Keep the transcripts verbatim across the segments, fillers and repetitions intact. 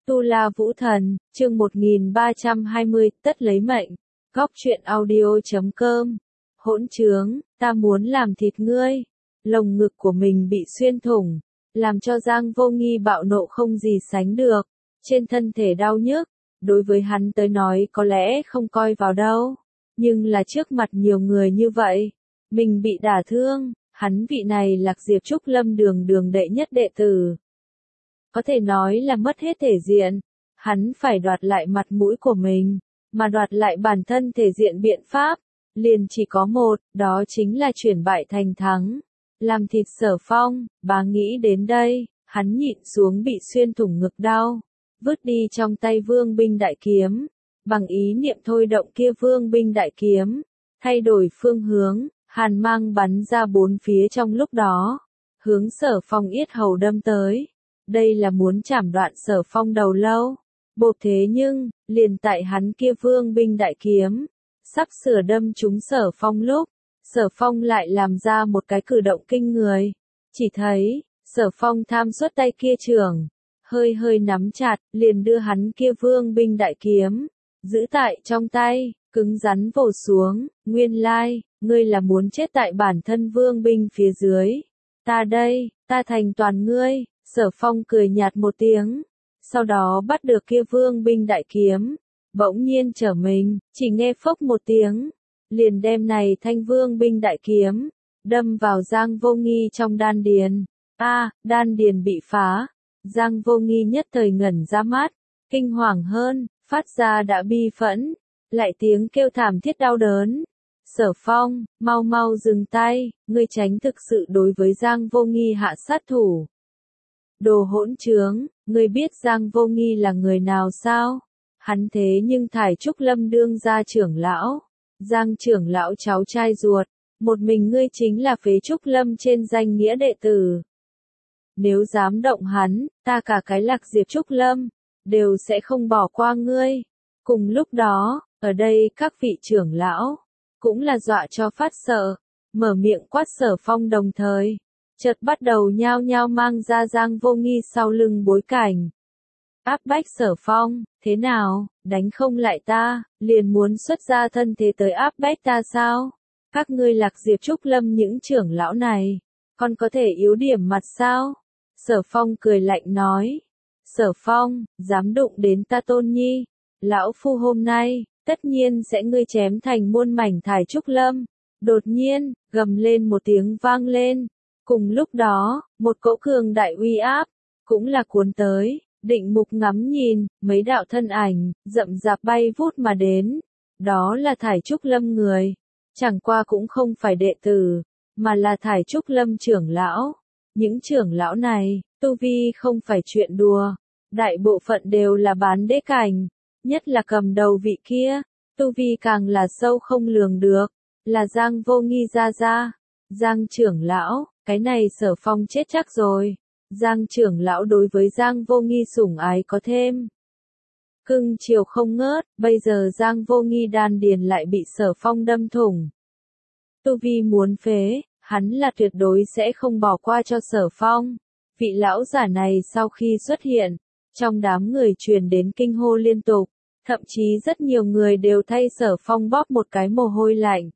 Tu La Vũ Thần, chương một nghìn ba trăm hai mươi, tất lấy mệnh. Góc truyện audio chấm com. Hỗn trướng, ta muốn làm thịt ngươi. Lồng ngực của mình bị xuyên thủng, làm cho Giang Vô Nghi bạo nộ không gì sánh được. Trên thân thể đau nhức, đối với hắn tới nói có lẽ không coi vào đâu. Nhưng là trước mặt nhiều người như vậy, mình bị đả thương, hắn vị này Lạc Diệp Trúc Lâm đường đường đệ nhất đệ tử. Có thể nói là mất hết thể diện, hắn phải đoạt lại mặt mũi của mình, mà đoạt lại bản thân thể diện biện pháp, liền chỉ có một, đó chính là chuyển bại thành thắng. Làm thịt Sở Phong, bà nghĩ đến đây, hắn nhịn xuống bị xuyên thủng ngực đau, vứt đi trong tay vương binh đại kiếm, bằng ý niệm thôi động kia vương binh đại kiếm, thay đổi phương hướng, hàn mang bắn ra bốn phía trong lúc đó, hướng Sở Phong yết hầu đâm tới. Đây là muốn chảm đoạn Sở Phong đầu lâu. Bộp thế nhưng, liền tại hắn kia vương binh đại kiếm, sắp sửa đâm trúng Sở Phong lúc, Sở Phong lại làm ra một cái cử động kinh người. Chỉ thấy, Sở Phong tham suất tay kia trường, hơi hơi nắm chặt, liền đưa hắn kia vương binh đại kiếm, giữ tại trong tay, cứng rắn vồ xuống. Nguyên lai, ngươi là muốn chết tại bản thân vương binh phía dưới. Ta đây, ta thành toàn ngươi. Sở Phong cười nhạt một tiếng, sau đó bắt được kia vương binh đại kiếm, bỗng nhiên trở mình, chỉ nghe phốc một tiếng, liền đem này thanh vương binh đại kiếm, đâm vào Giang Vô Nghi trong đan điền. A, à, đan điền bị phá, Giang Vô Nghi nhất thời ngẩn ra mắt, kinh hoàng hơn, phát ra đã bi phẫn, lại tiếng kêu thảm thiết đau đớn. Sở Phong, mau mau dừng tay, ngươi tránh thực sự đối với Giang Vô Nghi hạ sát thủ. Đồ hỗn trướng, ngươi biết Giang Vô Nghi là người nào sao? Hắn thế nhưng Thải Trúc Lâm đương gia trưởng lão, Giang trưởng lão cháu trai ruột, một mình ngươi chính là Phế Trúc Lâm trên danh nghĩa đệ tử. Nếu dám động hắn, ta cả cái Lạc Diệp Trúc Lâm, đều sẽ không bỏ qua ngươi. Cùng lúc đó, ở đây các vị trưởng lão, cũng là dọa cho phát sợ, mở miệng quát Sở Phong đồng thời. Chợt bắt đầu nhao nhao mang ra Giang Vô Nghi sau lưng bối cảnh. Áp bách Sở Phong, thế nào, đánh không lại ta, liền muốn xuất ra thân thế tới áp bách ta sao? Các ngươi Lạc Diệp Trúc Lâm những trưởng lão này, còn có thể yếu điểm mặt sao? Sở Phong cười lạnh nói. Sở Phong, dám đụng đến ta Tôn Nhi, lão phu hôm nay, tất nhiên sẽ ngươi chém thành muôn mảnh Thải Trúc Lâm. Đột nhiên, gầm lên một tiếng vang lên. Cùng lúc đó, một cỗ cường đại uy áp, cũng là cuốn tới, định mục ngắm nhìn, mấy đạo thân ảnh, rậm rạp bay vút mà đến. Đó là Thải Trúc Lâm người, chẳng qua cũng không phải đệ tử, mà là Thải Trúc Lâm trưởng lão. Những trưởng lão này, tu vi không phải chuyện đùa, đại bộ phận đều là bán đế cảnh, nhất là cầm đầu vị kia, tu vi càng là sâu không lường được, là Giang Vô Nghi gia gia. Giang trưởng lão, cái này Sở Phong chết chắc rồi. Giang trưởng lão đối với Giang Vô Nghi sủng ái có thêm. Cưng chiều không ngớt, bây giờ Giang Vô Nghi đan điền lại bị Sở Phong đâm thủng. Tu vi muốn phế, hắn là tuyệt đối sẽ không bỏ qua cho Sở Phong. Vị lão giả này sau khi xuất hiện, trong đám người truyền đến kinh hô liên tục, thậm chí rất nhiều người đều thay Sở Phong bóp một cái mồ hôi lạnh.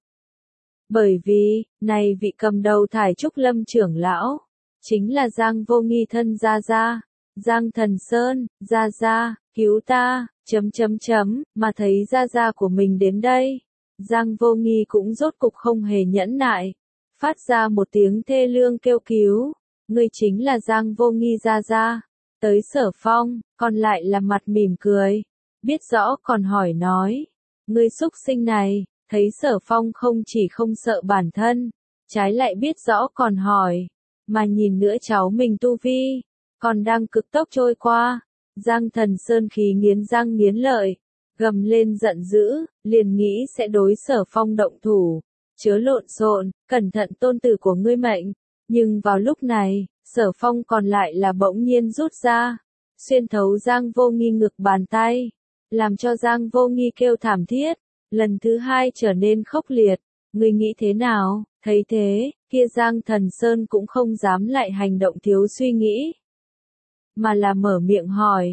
Bởi vì, này vị cầm đầu Thải Trúc Lâm trưởng lão, chính là Giang Vô Nghi thân gia gia, Giang Thần Sơn. Gia gia, cứu ta, chấm chấm chấm, mà thấy gia gia của mình đến đây. Giang Vô Nghi cũng rốt cục không hề nhẫn nại, phát ra một tiếng thê lương kêu cứu. Ngươi chính là Giang Vô Nghi gia gia. Tới Sở Phong, còn lại là mặt mỉm cười, biết rõ còn hỏi nói, ngươi xúc sinh này. Thấy Sở Phong không chỉ không sợ bản thân, trái lại biết rõ còn hỏi, mà nhìn nữa cháu mình tu vi, còn đang cực tốc trôi qua. Giang Thần Sơn khí nghiến răng nghiến lợi, gầm lên giận dữ, liền nghĩ sẽ đối Sở Phong động thủ, chớ lộn xộn, cẩn thận tôn tử của ngươi mệnh. Nhưng vào lúc này, Sở Phong còn lại là bỗng nhiên rút ra, xuyên thấu Giang Vô Nghi ngực bàn tay, làm cho Giang Vô Nghi kêu thảm thiết. Lần thứ hai trở nên khốc liệt, ngươi nghĩ thế nào? Thấy thế, kia Giang Thần Sơn cũng không dám lại hành động thiếu suy nghĩ, mà là mở miệng hỏi,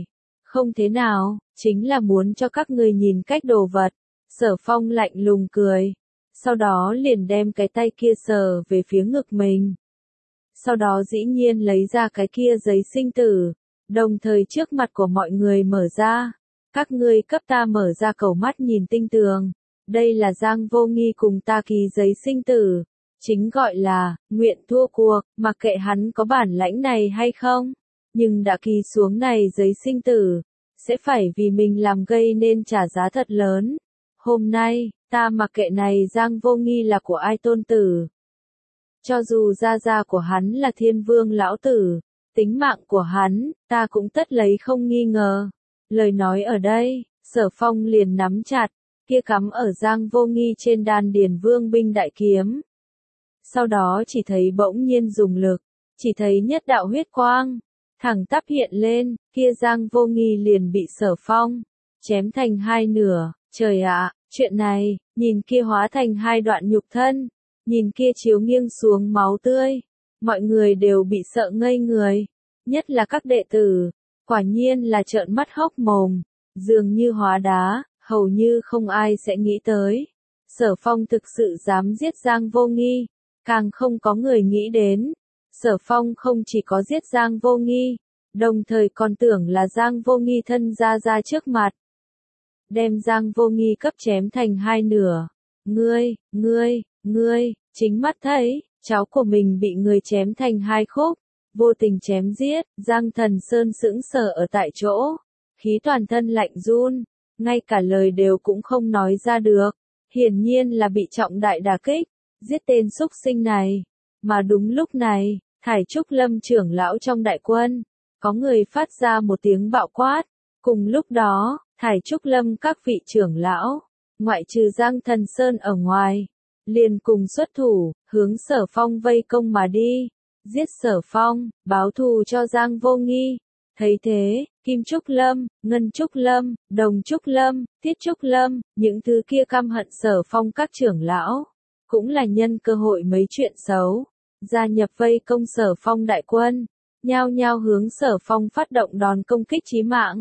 Không thế nào, chính là muốn cho các ngươi nhìn cách đồ vật. Sở Phong lạnh lùng cười. Sau đó liền đem cái tay kia sờ về phía ngực mình. Sau đó dĩ nhiên lấy ra cái kia giấy sinh tử. Đồng thời trước mặt của mọi người mở ra. Các ngươi cấp ta mở ra cầu mắt nhìn tinh tường. Đây là Giang Vô Nghi cùng ta ký giấy sinh tử. Chính gọi là, nguyện thua cuộc, mặc kệ hắn có bản lãnh này hay không. Nhưng đã ký xuống này giấy sinh tử. Sẽ phải vì mình làm gây nên trả giá thật lớn. Hôm nay, ta mặc kệ này Giang Vô Nghi là của ai tôn tử. Cho dù gia gia của hắn là Thiên Vương lão tử, tính mạng của hắn, ta cũng tất lấy không nghi ngờ. Lời nói ở đây, Sở Phong liền nắm chặt, kia cắm ở Giang Vô Nghi trên đan điền vương binh đại kiếm. Sau đó chỉ thấy bỗng nhiên dùng lực, chỉ thấy nhất đạo huyết quang, thẳng tắp hiện lên, kia Giang Vô Nghi liền bị Sở Phong chém thành hai nửa. Trời ạ, chuyện này, nhìn kia hóa thành hai đoạn nhục thân, nhìn kia chiếu nghiêng xuống máu tươi, mọi người đều bị sợ ngây người, nhất là các đệ tử, quả nhiên là trợn mắt hốc mồm, dường như hóa đá, hầu như không ai sẽ nghĩ tới. Sở Phong thực sự dám giết Giang Vô Nghi, càng không có người nghĩ đến. Sở Phong không chỉ có giết Giang Vô Nghi, đồng thời còn tưởng là Giang Vô Nghi thân ra ra trước mặt. Đem Giang Vô Nghi cấp chém thành hai nửa. Ngươi, ngươi, ngươi, chính mắt thấy, cháu của mình bị người chém thành hai khúc, vô tình chém giết, Giang Thần Sơn sững sờ ở tại chỗ, khí toàn thân lạnh run, ngay cả lời đều cũng không nói ra được, hiển nhiên là bị trọng đại đả kích, giết tên súc sinh này. Mà đúng lúc này, Thải Trúc Lâm trưởng lão trong đại quân, có người phát ra một tiếng bạo quát, cùng lúc đó, Thải Trúc Lâm các vị trưởng lão, ngoại trừ Giang Thần Sơn ở ngoài, liền cùng xuất thủ, hướng Sở Phong vây công mà đi, giết Sở Phong, báo thù cho Giang Vô Nghi. Thấy thế, Kim Trúc Lâm, Ngân Trúc Lâm, Đồng Trúc Lâm, Tiết Trúc Lâm, những thứ kia căm hận Sở Phong các trưởng lão, cũng là nhân cơ hội mấy chuyện xấu, gia nhập vây công Sở Phong đại quân, nhao nhao hướng Sở Phong phát động đòn công kích chí mạng.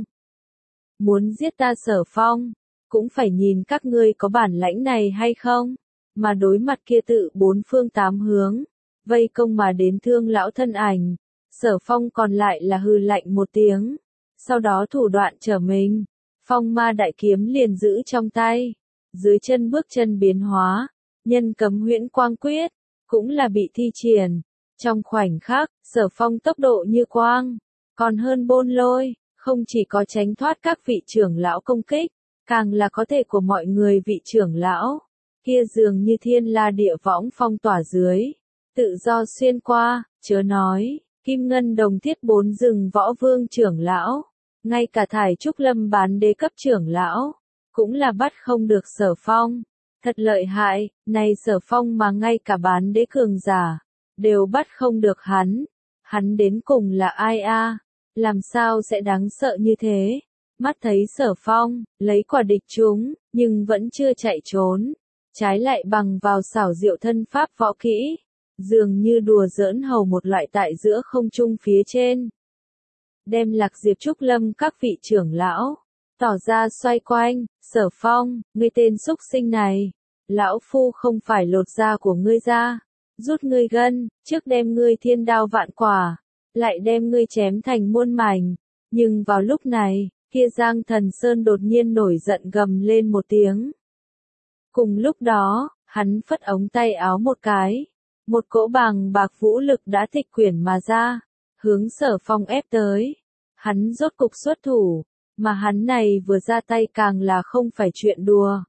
Muốn giết ta Sở Phong, cũng phải nhìn các ngươi có bản lãnh này hay không, mà đối mặt kia tự bốn phương tám hướng, vây công mà đến thương lão thân ảnh, Sở Phong còn lại là hừ lạnh một tiếng, sau đó thủ đoạn trở mình, phong ma đại kiếm liền giữ trong tay, dưới chân bước chân biến hóa, nhân cấm huyễn quang quyết, cũng là bị thi triển, trong khoảnh khắc, Sở Phong tốc độ như quang, còn hơn bôn lôi. Không chỉ có tránh thoát các vị trưởng lão công kích, càng là có thể của mọi người vị trưởng lão, kia dường như thiên la địa võng phong tỏa dưới, tự do xuyên qua, chớ nói, Kim Ngân Đồng Thiết bốn rừng võ vương trưởng lão, ngay cả Thải Trúc Lâm bán đế cấp trưởng lão, cũng là bắt không được Sở Phong, thật lợi hại, này Sở Phong mà ngay cả bán đế cường giả, đều bắt không được hắn, hắn đến cùng là ai a? Làm sao sẽ đáng sợ như thế? Mắt thấy Sở Phong, lấy quả địch chúng, nhưng vẫn chưa chạy trốn. Trái lại bằng vào xảo diệu thân pháp võ kỹ. Dường như đùa giỡn hầu một loại tại giữa không trung phía trên. Đem Lạc Diệp Trúc Lâm các vị trưởng lão, tỏ ra xoay quanh, Sở Phong, ngươi tên xúc sinh này. Lão Phu không phải lột da của ngươi ra. Rút ngươi gân, trước đem ngươi thiên đao vạn quả. Lại đem ngươi chém thành muôn mảnh, nhưng vào lúc này, kia Giang Thần Sơn đột nhiên nổi giận gầm lên một tiếng. Cùng lúc đó, hắn phất ống tay áo một cái, một cỗ bàng bạc vũ lực đã tịch quyển mà ra, hướng Sở Phong ép tới. Hắn rốt cục xuất thủ, mà hắn này vừa ra tay càng là không phải chuyện đùa.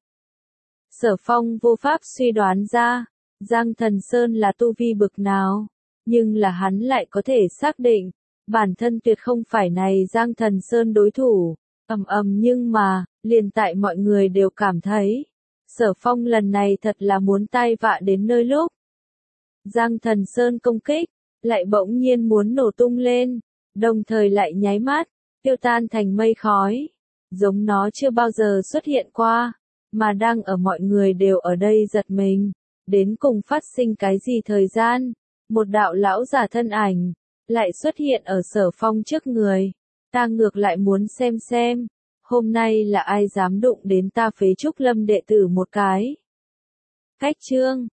Sở Phong vô pháp suy đoán ra, Giang Thần Sơn là tu vi bực nào. Nhưng là hắn lại có thể xác định, bản thân tuyệt không phải này Giang Thần Sơn đối thủ, ầm ầm nhưng mà, liền tại mọi người đều cảm thấy, Sở Phong lần này thật là muốn tai vạ đến nơi lúc. Giang Thần Sơn công kích, lại bỗng nhiên muốn nổ tung lên, đồng thời lại nháy mắt, tiêu tan thành mây khói, giống nó chưa bao giờ xuất hiện qua, mà đang ở mọi người đều ở đây giật mình, đến cùng phát sinh cái gì thời gian. Một đạo lão giả thân ảnh, lại xuất hiện ở Sở Phong trước người. Ta ngược lại muốn xem xem, hôm nay là ai dám đụng đến ta Phế Trúc Lâm đệ tử một cái. Cách chương